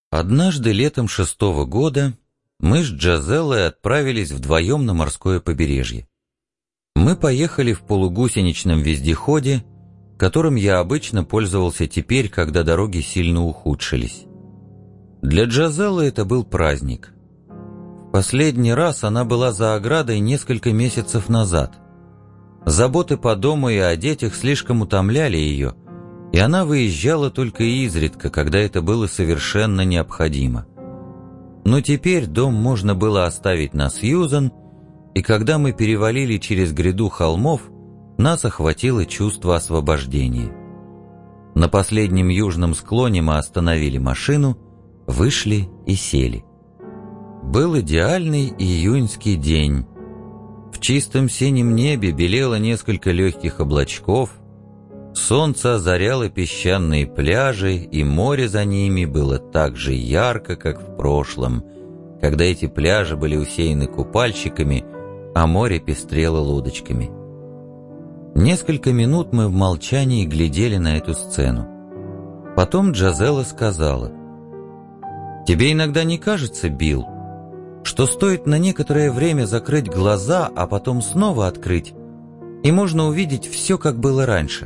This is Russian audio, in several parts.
Однажды летом 6-го года мы с Джазеллой отправились вдвоем на морское побережье. Мы поехали в полугусеничном вездеходе, которым я обычно пользовался теперь, когда дороги сильно ухудшились. Для Джазеллы это был праздник. В последний раз она была за оградой несколько месяцев назад. Заботы по дому и о детях слишком утомляли ее, и она выезжала только изредка, когда это было совершенно необходимо. Но теперь дом можно было оставить на Сьюзан, и когда мы перевалили через гряду холмов, нас охватило чувство освобождения. На последнем южном склоне мы остановили машину, вышли и сели. Был идеальный июньский день. В чистом синем небе белело несколько легких облачков, солнце озаряло песчаные пляжи, и море за ними было так же ярко, как в прошлом, когда эти пляжи были усеяны купальщиками, а море пестрело лодочками. Несколько минут мы в молчании глядели на эту сцену. Потом Джазелла сказала: «Тебе иногда не кажется, Билл, что стоит на некоторое время закрыть глаза, а потом снова открыть, и можно увидеть все, как было раньше?»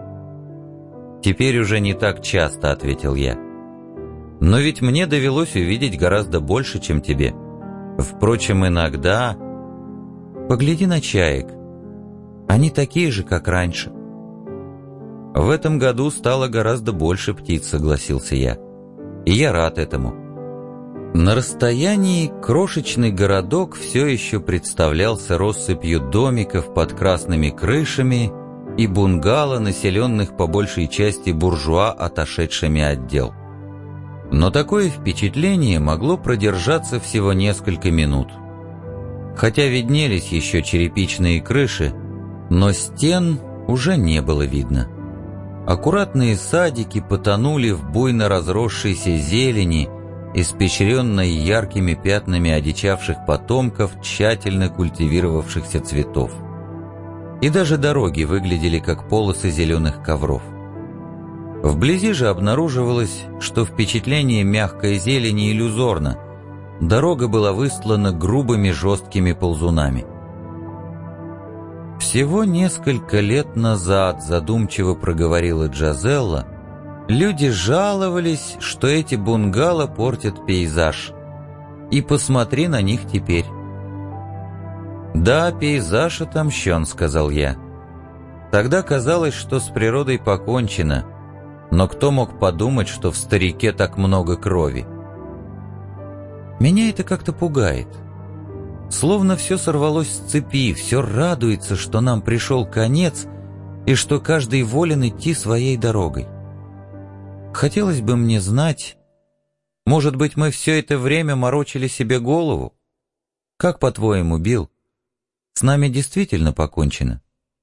«Теперь уже не так часто», — ответил я. «Но ведь мне довелось увидеть гораздо больше, чем тебе. Впрочем, иногда...» «Погляди на чаек. Они такие же, как раньше». «В этом году стало гораздо больше птиц», — согласился я. «И я рад этому». На расстоянии крошечный городок все еще представлялся россыпью домиков под красными крышами и бунгало, населенных по большей части буржуа, отошедшими от дел. Но такое впечатление могло продержаться всего несколько минут. Хотя виднелись еще черепичные крыши, но стен уже не было видно. Аккуратные садики потонули в буйно разросшейся зелени, испещренной яркими пятнами одичавших потомков тщательно культивировавшихся цветов. И даже дороги выглядели как полосы зеленых ковров. Вблизи же обнаруживалось, что впечатление мягкой зелени иллюзорно. Дорога была выстлана грубыми жесткими ползунами. «Всего несколько лет назад», — задумчиво проговорила Джазелла, «люди жаловались, что эти бунгало портят пейзаж. И посмотри на них теперь». «Да, пейзаж отомщен», — сказал я. «Тогда казалось, что с природой покончено, но кто мог подумать, что в старике так много крови?» Меня это как-то пугает. Словно все сорвалось с цепи, все радуется, что нам пришел конец и что каждый волен идти своей дорогой. Хотелось бы мне знать, может быть, мы все это время морочили себе голову? Как, по-твоему, Билл, с нами действительно покончено?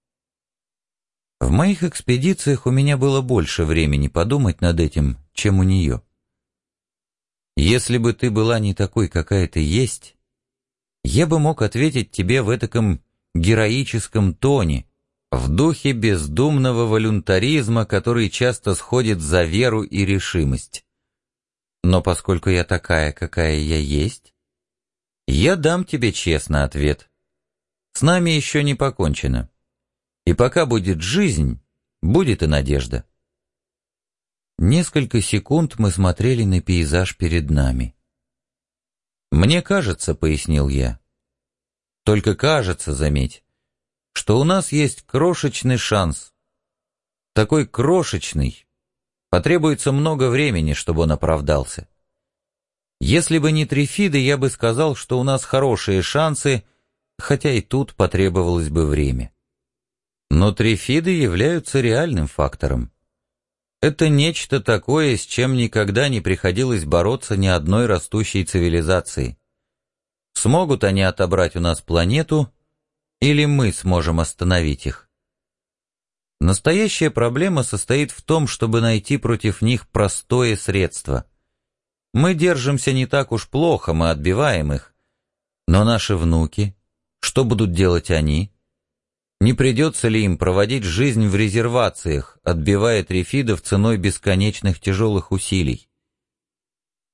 В моих экспедициях у меня было больше времени подумать над этим, чем у нее. Если бы ты была не такой, какая ты есть, я бы мог ответить тебе в этаком героическом тоне, в духе бездумного волюнтаризма, который часто сходит за веру и решимость. Но поскольку я такая, какая я есть, я дам тебе честно ответ. С нами еще не покончено. И пока будет жизнь, будет и надежда. Несколько секунд мы смотрели на пейзаж перед нами. «Мне кажется», — пояснил я, — «только кажется, заметь, что у нас есть крошечный шанс. Такой крошечный, потребуется много времени, чтобы он оправдался. Если бы не Трифиды, я бы сказал, что у нас хорошие шансы, хотя и тут потребовалось бы время. Но Трифиды являются реальным фактором. Это нечто такое, с чем никогда не приходилось бороться ни одной растущей цивилизации. Смогут они отобрать у нас планету, или мы сможем остановить их? Настоящая проблема состоит в том, чтобы найти против них простое средство. Мы держимся не так уж плохо, мы отбиваем их. Но наши внуки, что будут делать они? Не придется ли им проводить жизнь в резервациях, отбивая трифидов ценой бесконечных тяжелых усилий?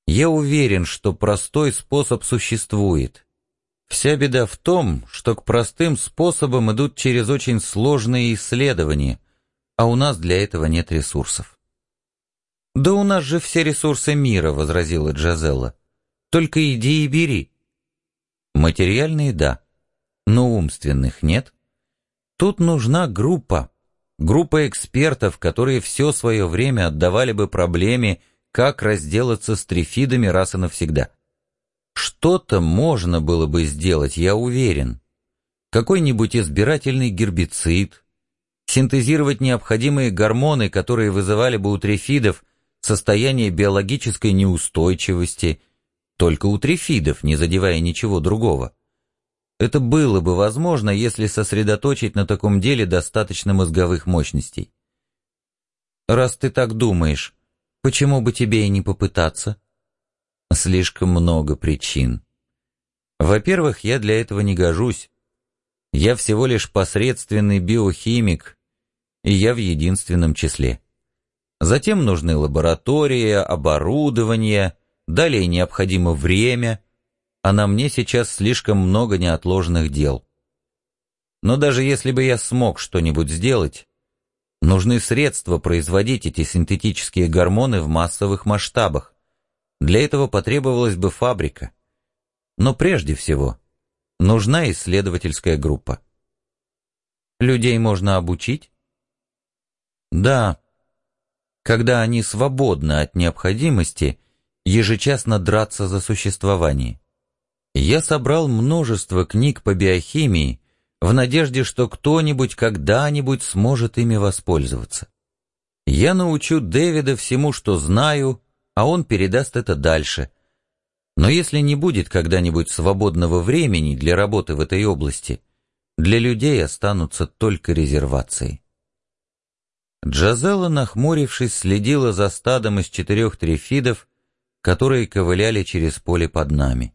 Я уверен, что простой способ существует. Вся беда в том, что к простым способам идут через очень сложные исследования, а у нас для этого нет ресурсов. «Да у нас же все ресурсы мира», — возразила Джазелла. «Только иди и бери». Материальные — да, но умственных нет. Тут нужна группа экспертов, которые все свое время отдавали бы проблеме, как разделаться с трифидами раз и навсегда. Что-то можно было бы сделать, я уверен. Какой-нибудь избирательный гербицид, синтезировать необходимые гормоны, которые вызывали бы у трифидов состояние биологической неустойчивости, только у трифидов, не задевая ничего другого. Это было бы возможно, если сосредоточить на таком деле достаточно мозговых мощностей. Раз ты так думаешь, почему бы тебе и не попытаться? Слишком много причин. Во-первых, я для этого не гожусь. Я всего лишь посредственный биохимик, и я в единственном числе. Затем нужны лаборатория, оборудование, далее необходимо время, а на мне сейчас слишком много неотложных дел. Но даже если бы я смог что-нибудь сделать, нужны средства производить эти синтетические гормоны в массовых масштабах. Для этого потребовалась бы фабрика. Но прежде всего нужна исследовательская группа. Людей можно обучить? Да, когда они свободны от необходимости ежечасно драться за существование. Я собрал множество книг по биохимии в надежде, что кто-нибудь когда-нибудь сможет ими воспользоваться. Я научу Дэвида всему, что знаю, а он передаст это дальше. Но если не будет когда-нибудь свободного времени для работы в этой области, для людей останутся только резервации. Джазелла, нахмурившись, следила за стадом из 4 трифидов, которые ковыляли через поле под нами.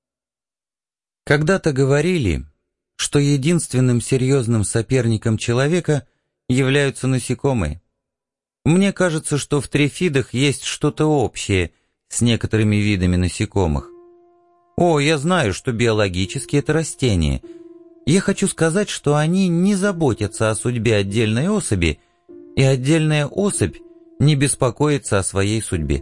Когда-то говорили, что единственным серьезным соперником человека являются насекомые. Мне кажется, что в трифидах есть что-то общее с некоторыми видами насекомых. О, я знаю, что биологически это растения. Я хочу сказать, что они не заботятся о судьбе отдельной особи, и отдельная особь не беспокоится о своей судьбе.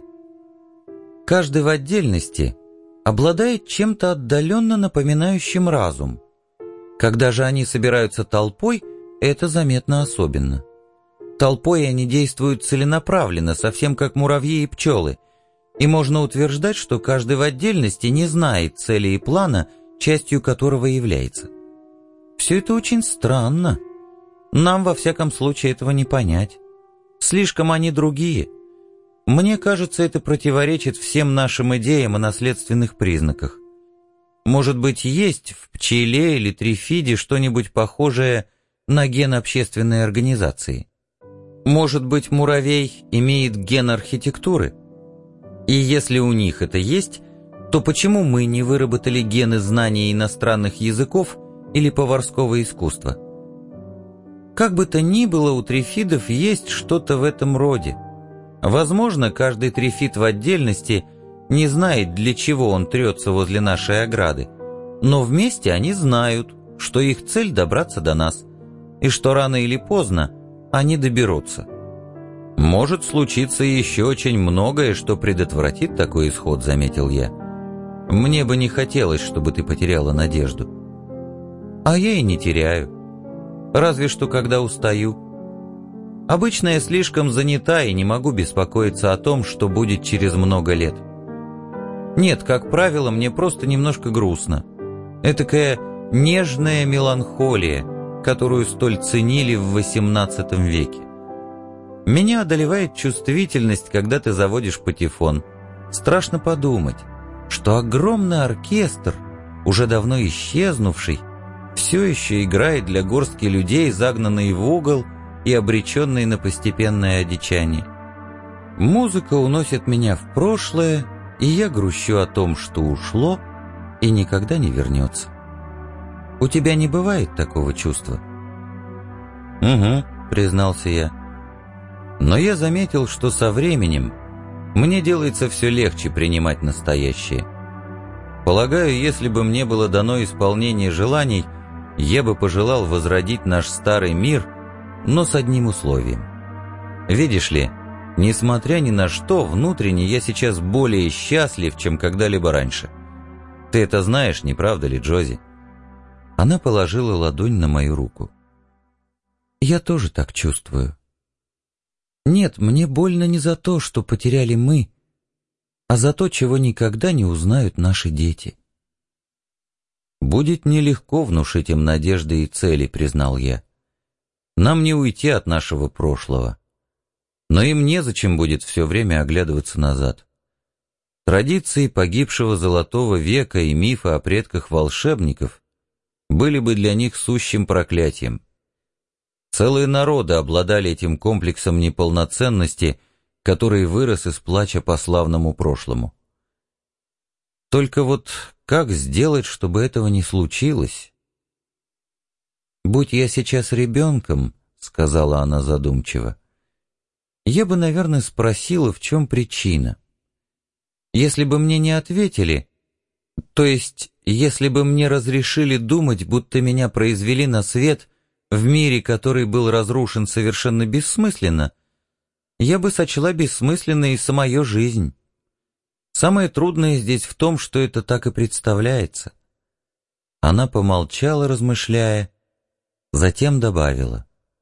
Каждый в отдельности обладает чем-то отдаленно напоминающим разум. Когда же они собираются толпой, это заметно особенно. Толпой они действуют целенаправленно, совсем как муравьи и пчелы, и можно утверждать, что каждый в отдельности не знает цели и плана, частью которого является. Все это очень странно. Нам, во всяком случае, этого не понять. Слишком они другие. Мне кажется, это противоречит всем нашим идеям о наследственных признаках. Может быть, есть в пчеле или трифиде что-нибудь похожее на ген общественной организации? Может быть, муравей имеет ген архитектуры? И если у них это есть, то почему мы не выработали гены знания иностранных языков или поварского искусства? Как бы то ни было, у трифидов есть что-то в этом роде. Возможно, каждый трифид в отдельности не знает, для чего он трется возле нашей ограды, но вместе они знают, что их цель — добраться до нас, и что рано или поздно они доберутся. «Может случиться еще очень многое, что предотвратит такой исход», — заметил я. «Мне бы не хотелось, чтобы ты потеряла надежду». «А я и не теряю. Разве что когда устаю. Обычно я слишком занята и не могу беспокоиться о том, что будет через много лет. Нет, как правило, мне просто немножко грустно. Этакая нежная меланхолия, которую столь ценили в XVIII веке. Меня одолевает чувствительность, когда ты заводишь патефон. Страшно подумать, что огромный оркестр, уже давно исчезнувший, все еще играет для горстки людей, загнанные в угол и обреченные на постепенное одичание. Музыка уносит меня в прошлое, и я грущу о том, что ушло и никогда не вернется. У тебя не бывает такого чувства? «Угу», — признался я. Но я заметил, что со временем мне делается все легче принимать настоящее. Полагаю, если бы мне было дано исполнение желаний, я бы пожелал возродить наш старый мир, но с одним условием. Видишь ли, несмотря ни на что, внутренне я сейчас более счастлив, чем когда-либо раньше. Ты это знаешь, не правда ли, Джози?» Она положила ладонь на мою руку. «Я тоже так чувствую. Нет, мне больно не за то, что потеряли мы, а за то, чего никогда не узнают наши дети». «Будет нелегко внушить им надежды и цели», — признал я. «Нам не уйти от нашего прошлого. Но им незачем будет все время оглядываться назад. Традиции погибшего Золотого века и мифы о предках волшебников были бы для них сущим проклятием. Целые народы обладали этим комплексом неполноценности, который вырос из плача по славному прошлому. Только вот как сделать, чтобы этого не случилось?» «Будь я сейчас ребенком, — сказала она задумчиво, — я бы, наверное, спросила, в чем причина. Если бы мне не ответили, то есть если бы мне разрешили думать, будто меня произвели на свет в мире, который был разрушен совершенно бессмысленно, я бы сочла бессмысленной и самую жизнь. Самое трудное здесь в том, что это так и представляется». Она помолчала, размышляя, затем добавила: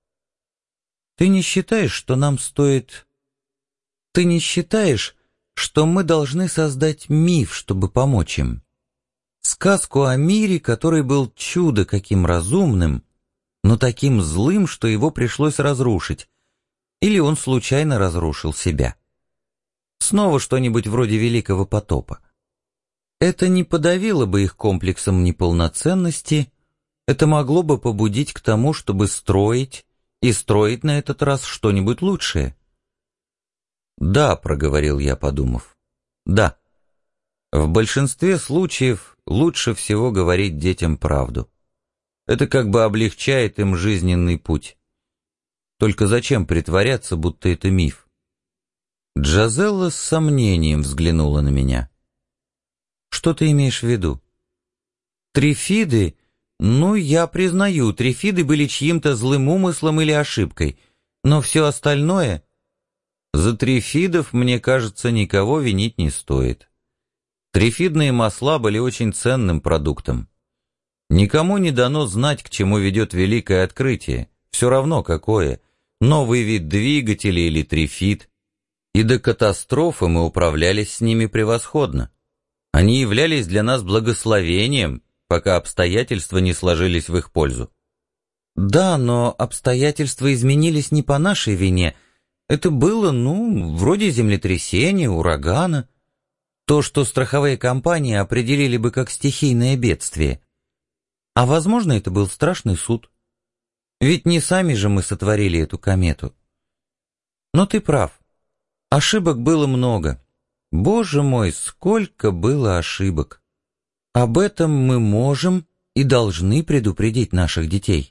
«Ты не считаешь, что нам стоит... Ты не считаешь, что мы должны создать миф, чтобы помочь им? Сказку о мире, который был чудо каким разумным, но таким злым, что его пришлось разрушить, или он случайно разрушил себя? Снова что-нибудь вроде Великого потопа. Это не подавило бы их комплексом неполноценности, это могло бы побудить к тому, чтобы строить, и строить на этот раз что-нибудь лучшее». «Да», — проговорил я, подумав, — «да. В большинстве случаев лучше всего говорить детям правду. Это как бы облегчает им жизненный путь. Только зачем притворяться, будто это миф?» Джазелла с сомнением взглянула на меня. «Что ты имеешь в виду?» «Трифиды? Ну, я признаю, трифиды были чьим-то злым умыслом или ошибкой, но все остальное...» «За трифидов, мне кажется, никого винить не стоит. Трифидные масла были очень ценным продуктом. Никому не дано знать, к чему ведет великое открытие, все равно какое, новый вид двигателя или трифид. И до катастрофы мы управлялись с ними превосходно. Они являлись для нас благословением, пока обстоятельства не сложились в их пользу». «Да, но обстоятельства изменились не по нашей вине. Это было, вроде землетрясения, урагана. То, что страховые компании определили бы как стихийное бедствие. А возможно, это был страшный суд. Ведь не сами же мы сотворили эту комету. Но ты прав. Ошибок было много. Боже мой, сколько было ошибок. Об этом мы можем и должны предупредить наших детей».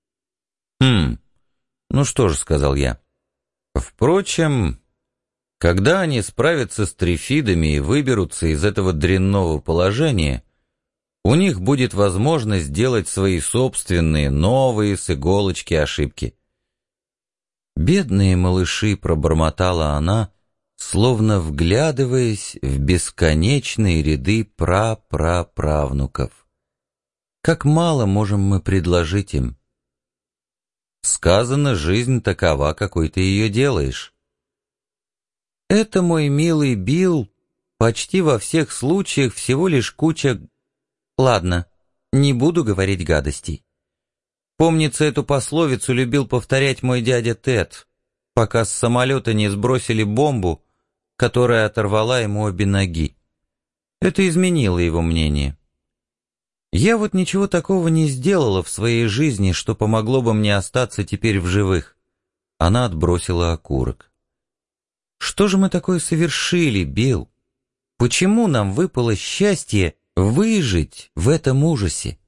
«Ну что же», — сказал я. «Впрочем, когда они справятся с трифидами и выберутся из этого дрянного положения, у них будет возможность сделать свои собственные, новые, с иголочки ошибки». «Бедные малыши», — пробормотала она, словно вглядываясь в бесконечные ряды прапраправнуков. «Как мало можем мы предложить им?» «Сказано, жизнь такова, какой ты ее делаешь». «Это, мой милый Билл, почти во всех случаях всего лишь куча... Ладно, не буду говорить гадостей. Помнится, эту пословицу любил повторять мой дядя Тед, пока с самолета не сбросили бомбу, которая оторвала ему обе ноги. Это изменило его мнение. Я вот ничего такого не сделала в своей жизни, что помогло бы мне остаться теперь в живых». Она отбросила окурок. «Что же мы такое совершили, Билл? Почему нам выпало счастье выжить в этом ужасе?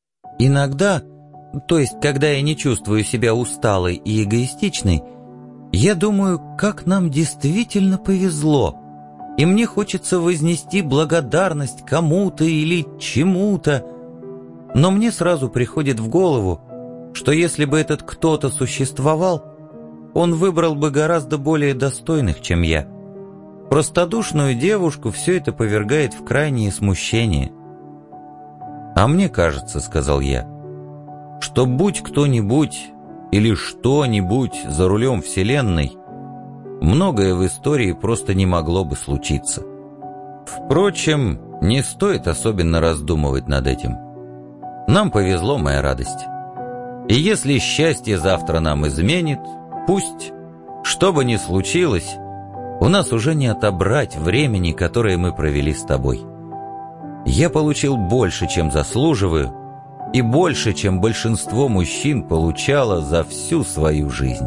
Иногда, то есть когда я не чувствую себя усталой и эгоистичной, Я думаю, как нам действительно повезло, и мне хочется вознести благодарность кому-то или чему-то, но мне сразу приходит в голову, что если бы этот кто-то существовал, он выбрал бы гораздо более достойных, чем я. Простодушную девушку все это повергает в крайнее смущение. «А мне кажется, — сказал я, — что будь кто-нибудь или что-нибудь за рулем Вселенной, многое в истории просто не могло бы случиться. Впрочем, не стоит особенно раздумывать над этим. Нам повезло, моя радость. И если счастье завтра нам изменит, пусть, что бы ни случилось, у нас уже не отобрать времени, которое мы провели с тобой. Я получил больше, чем заслуживаю, и больше, чем большинство мужчин получало за всю свою жизнь».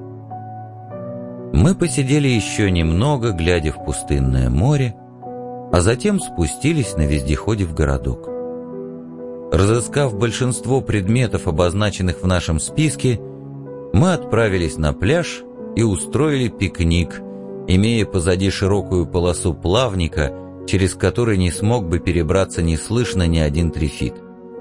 Мы посидели еще немного, глядя в пустынное море, а затем спустились на вездеходе в городок. Разыскав большинство предметов, обозначенных в нашем списке, мы отправились на пляж и устроили пикник, имея позади широкую полосу плавника, через который не смог бы перебраться неслышно ни один трифит.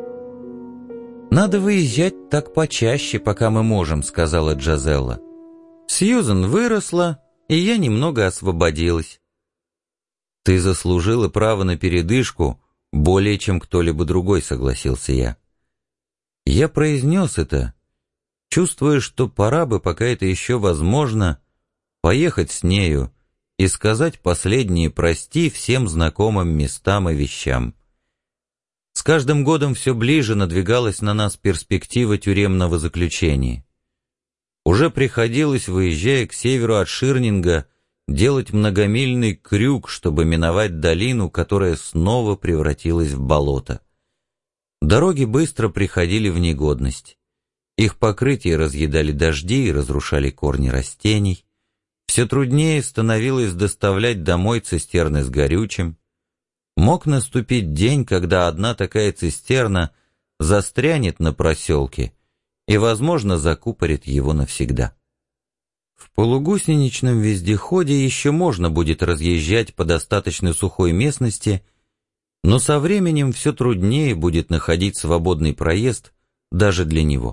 «Надо выезжать так почаще, пока мы можем», — сказала Джазелла. «Сьюзен выросла, и я немного освободилась». «Ты заслужила право на передышку более, чем кто-либо другой», — согласился я. Я произнес это, чувствуя, что пора бы, пока это еще возможно, поехать с нею и сказать последние «прости» всем знакомым местам и вещам. С каждым годом все ближе надвигалась на нас перспектива тюремного заключения. Уже приходилось, выезжая к северу от Ширнинга, делать многомильный крюк, чтобы миновать долину, которая снова превратилась в болото. Дороги быстро приходили в негодность. Их покрытие разъедали дожди и разрушали корни растений. Все труднее становилось доставлять домой цистерны с горючим. Мог наступить день, когда одна такая цистерна застрянет на проселке и, возможно, закупорит его навсегда. В полугусеничном вездеходе еще можно будет разъезжать по достаточно сухой местности, но со временем все труднее будет находить свободный проезд даже для него.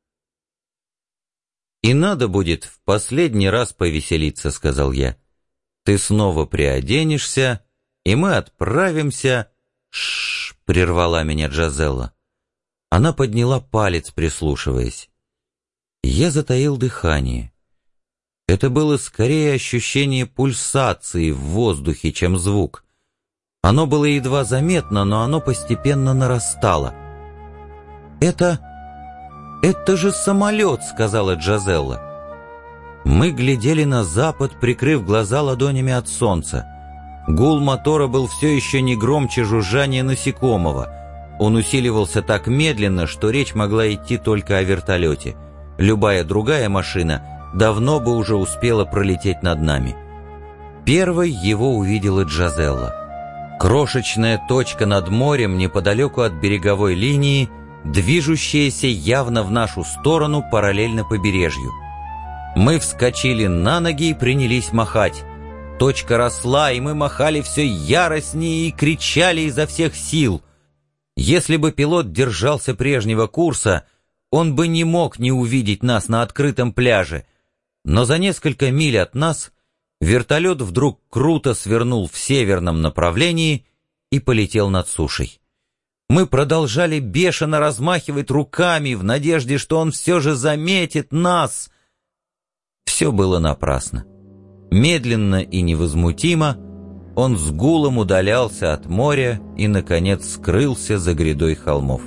«И надо будет в последний раз повеселиться», — сказал я. «Ты снова приоденешься, и мы отправимся...» «Шшш!» — прервала меня Джазелла. Она подняла палец, прислушиваясь. Я затаил дыхание. Это было скорее ощущение пульсации в воздухе, чем звук. Оно было едва заметно, но оно постепенно нарастало. «Это же самолет», — сказала Джазелла. Мы глядели на запад, прикрыв глаза ладонями от солнца. Гул мотора был все еще не громче жужжания насекомого. Он усиливался так медленно, что речь могла идти только о вертолете. Любая другая машина давно бы уже успела пролететь над нами. Первой его увидела Джазелла. Крошечная точка над морем неподалеку от береговой линии, движущаяся явно в нашу сторону параллельно побережью. Мы вскочили на ноги и принялись махать. Точка росла, и мы махали все яростнее и кричали изо всех сил. Если бы пилот держался прежнего курса, он бы не мог не увидеть нас на открытом пляже. Но за несколько миль от нас вертолет вдруг круто свернул в северном направлении и полетел над сушей. Мы продолжали бешено размахивать руками в надежде, что он все же заметит нас. Все было напрасно. Медленно и невозмутимо он с гулом удалялся от моря и, наконец, скрылся за грядой холмов.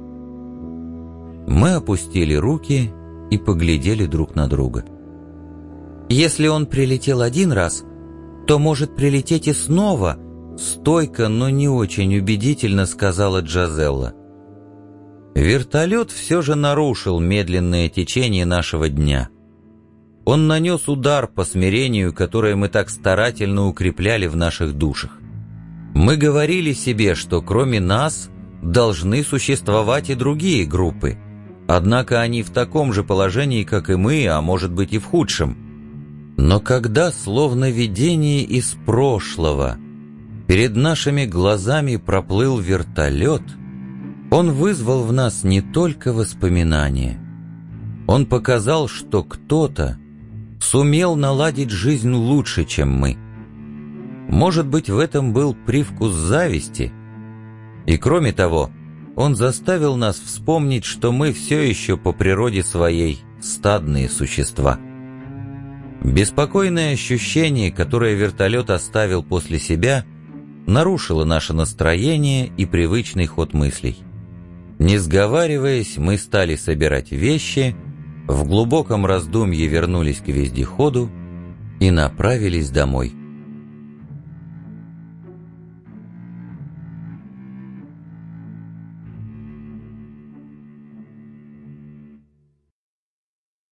Мы опустили руки и поглядели друг на друга. «Если он прилетел один раз, то может прилететь и снова», — стойко, но не очень убедительно сказала Джазелла. Вертолет все же нарушил медленное течение нашего дня. Он нанес удар по смирению, которое мы так старательно укрепляли в наших душах. Мы говорили себе, что кроме нас должны существовать и другие группы, однако они в таком же положении, как и мы, а может быть и в худшем. Но когда, словно видение из прошлого, перед нашими глазами проплыл вертолет, он вызвал в нас не только воспоминания. Он показал, что кто-то сумел наладить жизнь лучше, чем мы. Может быть, в этом был привкус зависти. И кроме того, он заставил нас вспомнить, что мы все еще по природе своей стадные существа. Беспокойное ощущение, которое вертолет оставил после себя, нарушило наше настроение и привычный ход мыслей. Не сговариваясь, мы стали собирать вещи, в глубоком раздумье вернулись к вездеходу и направились домой.